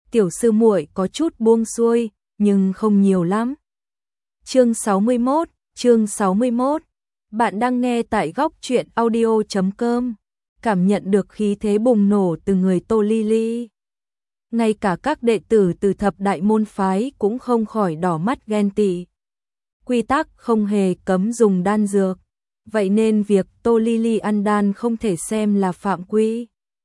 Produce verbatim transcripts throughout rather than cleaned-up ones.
tiểu sư muội có chút buông xuôi, nhưng không nhiều lắm. Chương sáu mươi mốt, chương sáu mươi mốt. Bạn đang nghe tại góc truyện audio chấm com. Cảm nhận được khí thế bùng nổ từ người Tô Ly Ly. Ngay cả các đệ tử từ thập đại môn phái cũng không khỏi đỏ mắt ghen tị. Quy tắc không hề cấm dùng đan dược, vậy nên việc Tô Ly Ly ăn đan không thể xem là phạm quy.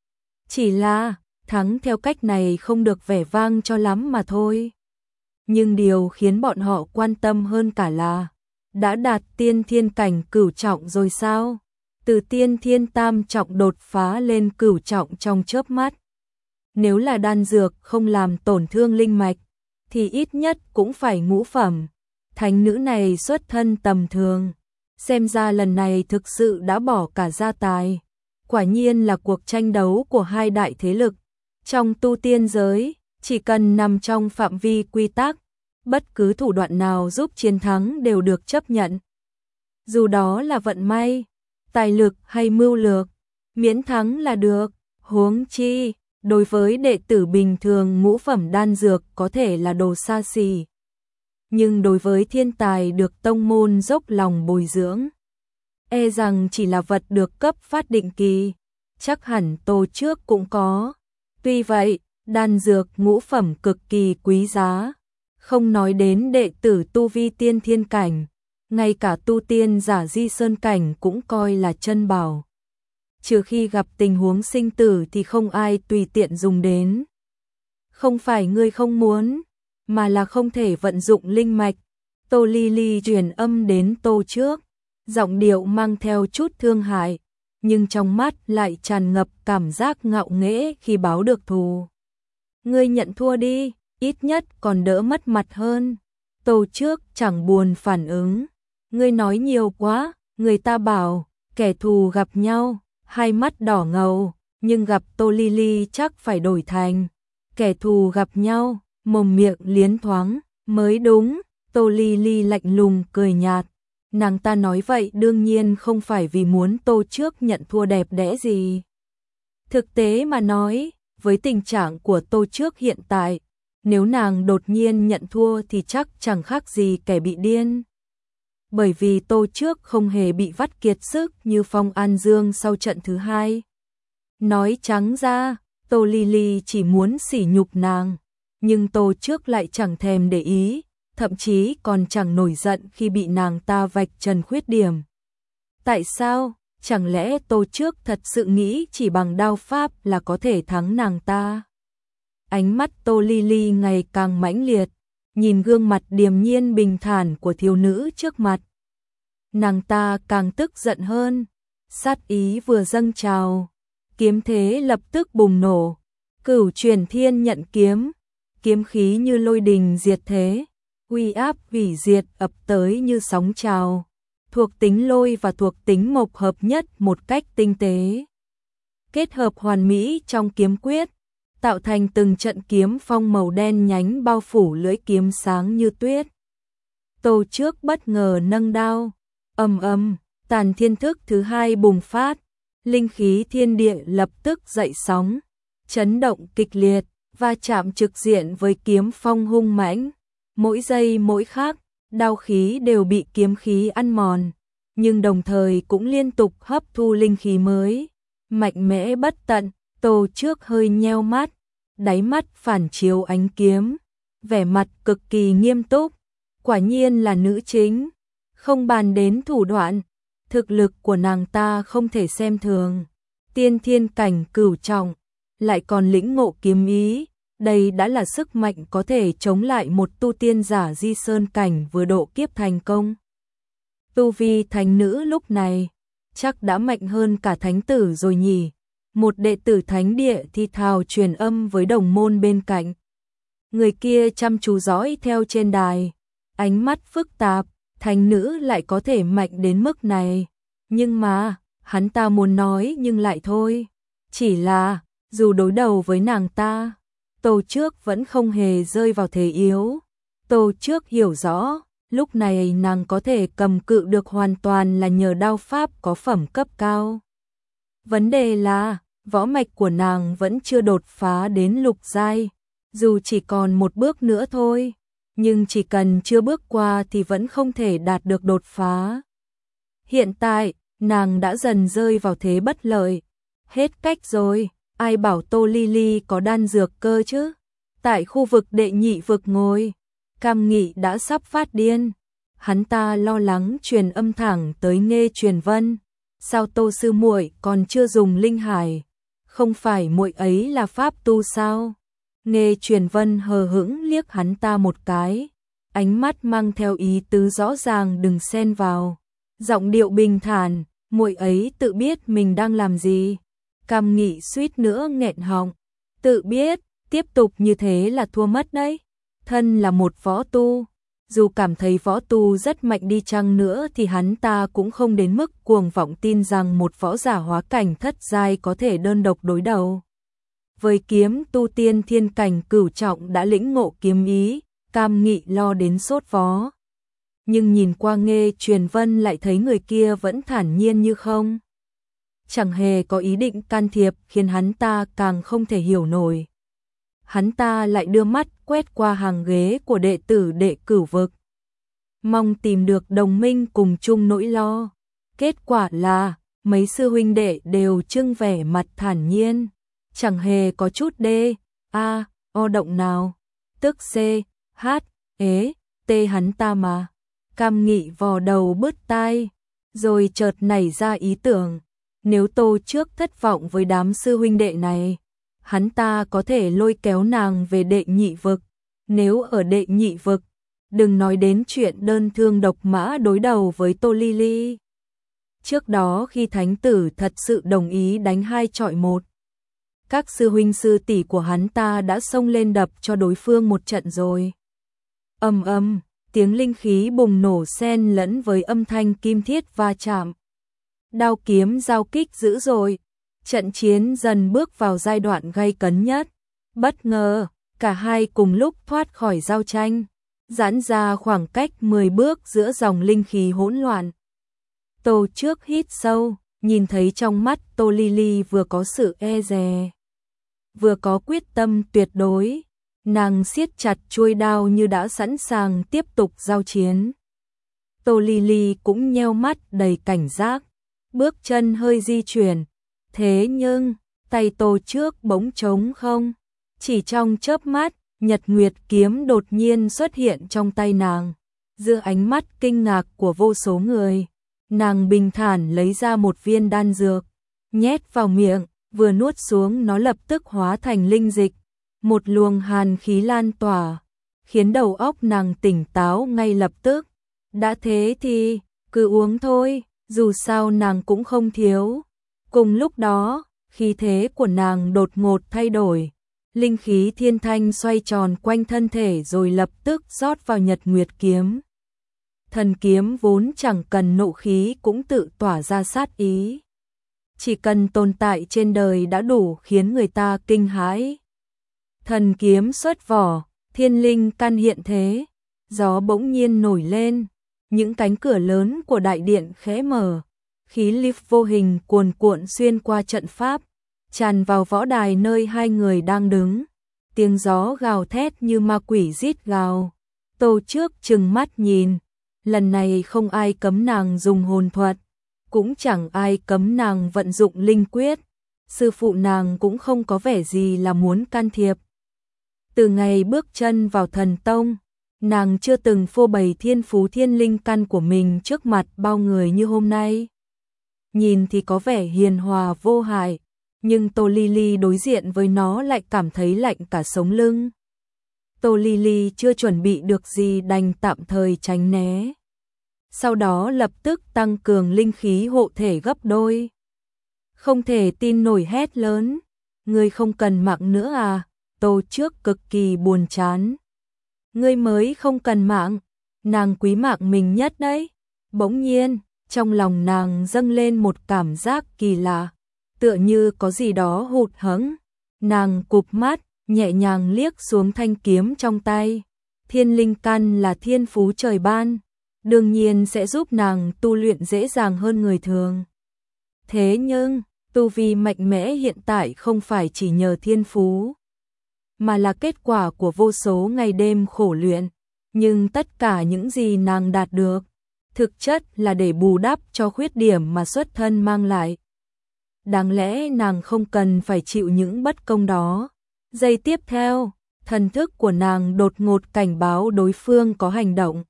Chỉ là thắng theo cách này không được vẻ vang cho lắm mà thôi. Nhưng điều khiến bọn họ quan tâm hơn cả là đã đạt tiên thiên cảnh cửu trọng rồi sao? Từ tiên thiên tam trọng đột phá lên cửu trọng trong chớp mắt. Nếu là đan dược không làm tổn thương linh mạch, thì ít nhất cũng phải ngũ phẩm. Thánh nữ này xuất thân tầm thường, xem ra lần này thực sự đã bỏ cả gia tài. Quả nhiên là cuộc tranh đấu của hai đại thế lực. Trong tu tiên giới, chỉ cần nằm trong phạm vi quy tắc, bất cứ thủ đoạn nào giúp chiến thắng đều được chấp nhận. Dù đó là vận may, tài lực hay mưu lược, miễn thắng là được. Huống chi, đối với đệ tử bình thường ngũ phẩm đan dược có thể là đồ xa xỉ. Nhưng đối với thiên tài được tông môn dốc lòng bồi dưỡng, e rằng chỉ là vật được cấp phát định kỳ, chắc hẳn Tô trước cũng có. Tuy vậy, đan dược ngũ phẩm cực kỳ quý giá, không nói đến đệ tử tu vi tiên thiên cảnh, ngay cả tu tiên giả di sơn cảnh cũng coi là chân bảo. Trừ khi gặp tình huống sinh tử thì không ai tùy tiện dùng đến. Không phải ngươi không muốn, mà là không thể vận dụng linh mạch. Tô Ly Ly truyền âm đến Tô trước, giọng điệu mang theo chút thương hại, nhưng trong mắt lại tràn ngập cảm giác ngạo nghễ khi báo được thù. Ngươi nhận thua đi, ít nhất còn đỡ mất mặt hơn. Tô trước chẳng buồn phản ứng. Ngươi nói nhiều quá, người ta bảo, kẻ thù gặp nhau, hai mắt đỏ ngầu, nhưng gặp Tô Ly Ly chắc phải đổi thành kẻ thù gặp nhau, mồm miệng liến thoáng, mới đúng. Tô Ly Ly lạnh lùng cười nhạt. Nàng ta nói vậy đương nhiên không phải vì muốn Tô trước nhận thua đẹp đẽ gì. Thực tế mà nói, với tình trạng của Tô trước hiện tại, nếu nàng đột nhiên nhận thua thì chắc chẳng khác gì kẻ bị điên. Bởi vì Tô trước không hề bị vắt kiệt sức như Phong An Dương sau trận thứ hai. Nói trắng ra, Tô Ly Ly chỉ muốn sỉ nhục nàng, nhưng Tô trước lại chẳng thèm để ý, thậm chí còn chẳng nổi giận khi bị nàng ta vạch trần khuyết điểm. Tại sao? Chẳng lẽ Tô trước thật sự nghĩ chỉ bằng đao pháp là có thể thắng nàng ta? Ánh mắt Tô Ly Ly ngày càng mãnh liệt, nhìn gương mặt điềm nhiên bình thản của thiếu nữ trước mặt. Nàng ta càng tức giận hơn, sát ý vừa dâng trào, kiếm thế lập tức bùng nổ. Cửu truyền thiên nhận kiếm, kiếm khí như lôi đình diệt thế, uy áp hủy diệt ập tới như sóng trào. Thuộc tính lôi và thuộc tính mộc hợp nhất một cách tinh tế, kết hợp hoàn mỹ trong kiếm quyết, tạo thành từng trận kiếm phong màu đen nhánh bao phủ lưỡi kiếm sáng như tuyết. Tô trước bất ngờ nâng đao, ầm ầm, tàn thiên thức thứ hai bùng phát, linh khí thiên địa lập tức dậy sóng, chấn động kịch liệt, va chạm trực diện với kiếm phong hung mãnh. Mỗi giây mỗi khắc, đao khí đều bị kiếm khí ăn mòn, nhưng đồng thời cũng liên tục hấp thu linh khí mới, mạnh mẽ bất tận. Tô trước hơi nheo mắt, đáy mắt phản chiếu ánh kiếm, vẻ mặt cực kỳ nghiêm túc. Quả nhiên là nữ chính, không bàn đến thủ đoạn, thực lực của nàng ta không thể xem thường. Tiên thiên cảnh cửu trọng, lại còn lĩnh ngộ kiếm ý, đây đã là sức mạnh có thể chống lại một tu tiên giả di sơn cảnh vừa độ kiếp thành công. Tu vi thánh nữ lúc này chắc đã mạnh hơn cả thánh tử rồi nhỉ. Một đệ tử thánh địa thi thào truyền âm với đồng môn bên cạnh. Người kia chăm chú dõi theo trên đài, ánh mắt phức tạp, thánh nữ lại có thể mạnh đến mức này. Nhưng mà, hắn ta muốn nói nhưng lại thôi. Chỉ là, dù đối đầu với nàng ta, Tô trước vẫn không hề rơi vào thế yếu. Tô trước hiểu rõ, lúc này nàng có thể cầm cự được hoàn toàn là nhờ đao pháp có phẩm cấp cao. Vấn đề là, võ mạch của nàng vẫn chưa đột phá đến lục giai, dù chỉ còn một bước nữa thôi, nhưng chỉ cần chưa bước qua thì vẫn không thể đạt được đột phá. Hiện tại, nàng đã dần rơi vào thế bất lợi. Hết cách rồi, ai bảo Tô Ly Ly có đan dược cơ chứ? Tại khu vực đệ nhị vực ngồi, Cam Nghị đã sắp phát điên. Hắn ta lo lắng truyền âm thẳng tới Nghê Truyền Vân. Sao Tô sư muội còn chưa dùng linh hải? Không phải muội ấy là pháp tu sao? Nghê Truyền Vân hờ hững liếc hắn ta một cái, ánh mắt mang theo ý tứ rõ ràng đừng xen vào. Giọng điệu bình thản, muội ấy tự biết mình đang làm gì. Cam Nghị suýt nữa nghẹn họng, tự biết, tiếp tục như thế là thua mất đấy. Thân là một võ tu, dù cảm thấy võ tu rất mạnh đi chăng nữa thì hắn ta cũng không đến mức cuồng vọng tin rằng một võ giả hóa cảnh thất giai có thể đơn độc đối đầu. Với kiếm tu tiên thiên cảnh cửu trọng đã lĩnh ngộ kiếm ý, Cam Nghị lo đến sốt vó. Nhưng nhìn qua Nghê Truyền Vân lại thấy người kia vẫn thản nhiên như không. Chẳng hề có ý định can thiệp khiến hắn ta càng không thể hiểu nổi. Hắn ta lại đưa mắt quét qua hàng ghế của đệ tử đệ cửu vực. Mong tìm được đồng minh cùng chung nỗi lo. Kết quả là, mấy sư huynh đệ đều trưng vẻ mặt thản nhiên. Chẳng hề có chút đê, a, o động nào. Tức c, h, ế, t hắn ta mà. Cam Nghị vò đầu bứt tai, rồi chợt nảy ra ý tưởng. Nếu Tô trước thất vọng với đám sư huynh đệ này, hắn ta có thể lôi kéo nàng về đệ nhị vực. Nếu ở đệ nhị vực, đừng nói đến chuyện đơn thương độc mã đối đầu với Tô Ly Ly. Trước đó khi thánh tử thật sự đồng ý đánh hai chọi một, các sư huynh sư tỷ của hắn ta đã xông lên đập cho đối phương một trận rồi. Ầm ầm, tiếng linh khí bùng nổ xen lẫn với âm thanh kim thiết va chạm. Đao kiếm giao kích dữ dội, trận chiến dần bước vào giai đoạn gay cấn nhất. Bất ngờ, cả hai cùng lúc thoát khỏi giao tranh, giãn ra khoảng cách mười bước giữa dòng linh khí hỗn loạn. Tô trước hít sâu, nhìn thấy trong mắt Tô Ly Ly vừa có sự e dè, vừa có quyết tâm tuyệt đối. Nàng siết chặt chuôi đao như đã sẵn sàng tiếp tục giao chiến. Tô Ly Ly cũng nheo mắt đầy cảnh giác, bước chân hơi di chuyển. Thế nhưng, tay Tô trước bỗng trống không. Chỉ trong chớp mắt, Nhật Nguyệt kiếm đột nhiên xuất hiện trong tay nàng. Giữa ánh mắt kinh ngạc của vô số người, nàng bình thản lấy ra một viên đan dược, nhét vào miệng, vừa nuốt xuống nó lập tức hóa thành linh dịch. Một luồng hàn khí lan tỏa, khiến đầu óc nàng tỉnh táo ngay lập tức. Đã thế thì, cứ uống thôi, dù sao nàng cũng không thiếu. Cùng lúc đó, khí thế của nàng đột ngột thay đổi. Linh khí thiên thanh xoay tròn quanh thân thể rồi lập tức rót vào Nhật Nguyệt kiếm. Thần kiếm vốn chẳng cần nộ khí cũng tự tỏa ra sát ý. Chỉ cần tồn tại trên đời đã đủ khiến người ta kinh hãi. Thần kiếm xuất vỏ, thiên linh căn hiện thế, gió bỗng nhiên nổi lên, những cánh cửa lớn của đại điện khẽ mở, khí lift vô hình cuồn cuộn xuyên qua trận pháp, tràn vào võ đài nơi hai người đang đứng. Tiếng gió gào thét như ma quỷ rít gào. Tô trước trừng mắt nhìn, lần này không ai cấm nàng dùng hồn thuật, cũng chẳng ai cấm nàng vận dụng linh quyết. Sư phụ nàng cũng không có vẻ gì là muốn can thiệp. Từ ngày bước chân vào thần tông, nàng chưa từng phô bày thiên phú thiên linh căn của mình trước mặt bao người như hôm nay. Nhìn thì có vẻ hiền hòa vô hại, nhưng Tô Ly Ly đối diện với nó lại cảm thấy lạnh cả sống lưng. Tô Ly Ly chưa chuẩn bị được gì đành tạm thời tránh né. Sau đó lập tức tăng cường linh khí hộ thể gấp đôi. Không thể tin nổi hét lớn, ngươi không cần mạng nữa à? Tô trước cực kỳ buồn chán. Ngươi mới không cần mạng, nàng quý mạng mình nhất đấy. Bỗng nhiên, trong lòng nàng dâng lên một cảm giác kỳ lạ, tựa như có gì đó hụt hẫng. Nàng cụp mắt, nhẹ nhàng liếc xuống thanh kiếm trong tay. Thiên linh căn là thiên phú trời ban, đương nhiên sẽ giúp nàng tu luyện dễ dàng hơn người thường. Thế nhưng, tu vi mạnh mẽ hiện tại không phải chỉ nhờ thiên phú, mà là kết quả của vô số ngày đêm khổ luyện. Nhưng tất cả những gì nàng đạt được, thực chất là để bù đắp cho khuyết điểm mà xuất thân mang lại. Đáng lẽ nàng không cần phải chịu những bất công đó. Giây tiếp theo, thần thức của nàng đột ngột cảnh báo đối phương có hành động.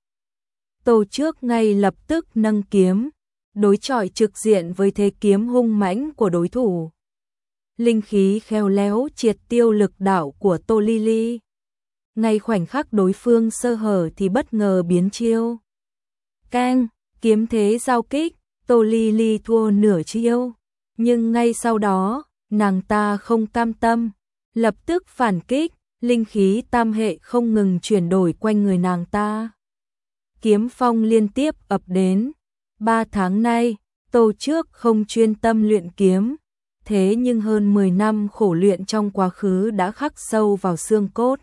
Tô Trước ngay lập tức nâng kiếm, đối chọi trực diện với thế kiếm hung mãnh của đối thủ. Linh khí khéo léo triệt tiêu lực đạo của Tô Ly Ly. Ngay khoảnh khắc đối phương sơ hở thì bất ngờ biến chiêu. Keng, kiếm thế giao kích, Tô Ly Ly thua nửa chiêu. Nhưng ngay sau đó, nàng ta không cam tâm, lập tức phản kích, linh khí tam hệ không ngừng chuyển đổi quanh người nàng ta. Kiếm phong liên tiếp ập đến. Ba tháng nay, Tô Trước không chuyên tâm luyện kiếm, thế nhưng hơn mười năm khổ luyện trong quá khứ đã khắc sâu vào xương cốt,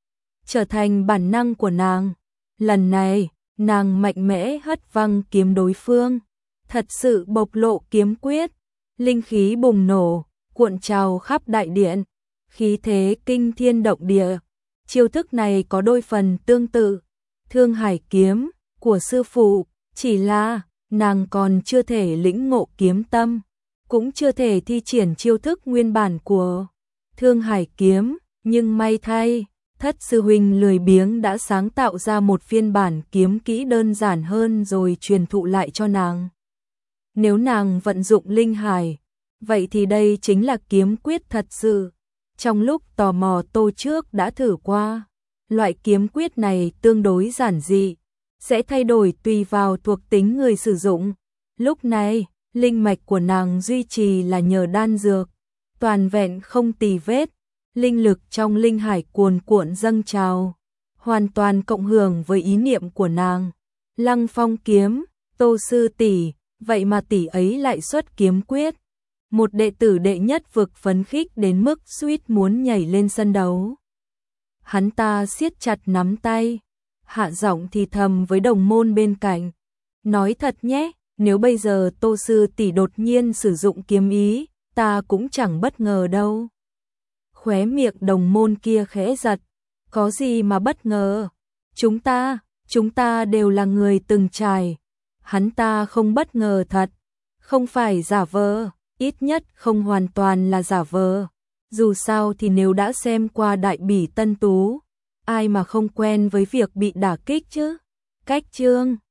trở thành bản năng của nàng. Lần này, nàng mạnh mẽ hất văng kiếm đối phương, thật sự bộc lộ kiếm quyết, linh khí bùng nổ, cuộn trào khắp đại điện, khí thế kinh thiên động địa. Chiêu thức này có đôi phần tương tự Thương Hải kiếm của sư phụ, chỉ là nàng còn chưa thể lĩnh ngộ kiếm tâm, cũng chưa thể thi triển chiêu thức nguyên bản của Thương Hải kiếm, nhưng may thay, Thất sư huynh lười biếng đã sáng tạo ra một phiên bản kiếm kỹ đơn giản hơn rồi truyền thụ lại cho nàng. Nếu nàng vận dụng linh hải, vậy thì đây chính là kiếm quyết thật sự. Trong lúc tò mò Tô Trước đã thử qua, loại kiếm quyết này tương đối giản dị, sẽ thay đổi tùy vào thuộc tính người sử dụng. Lúc này, linh mạch của nàng duy trì là nhờ đan dược, toàn vẹn không tì vết, linh lực trong linh hải cuồn cuộn dâng trào, hoàn toàn cộng hưởng với ý niệm của nàng. Lăng Phong kiếm, Tô sư tỷ, vậy mà tỷ ấy lại xuất kiếm quyết. Một đệ tử đệ nhất vực phấn khích đến mức suýt muốn nhảy lên sân đấu. Hắn ta siết chặt nắm tay, hạ giọng thì thầm với đồng môn bên cạnh. Nói thật nhé, nếu bây giờ Tô sư tỷ đột nhiên sử dụng kiếm ý, ta cũng chẳng bất ngờ đâu. Khóe miệng đồng môn kia khẽ giật. Có gì mà bất ngờ? Chúng ta, chúng ta đều là người từng trải. Hắn ta không bất ngờ thật, không phải giả vờ, ít nhất không hoàn toàn là giả vờ. Dù sao thì nếu đã xem qua Đại Bỉ Tân Tú, ai mà không quen với việc bị đả kích chứ? Cách chương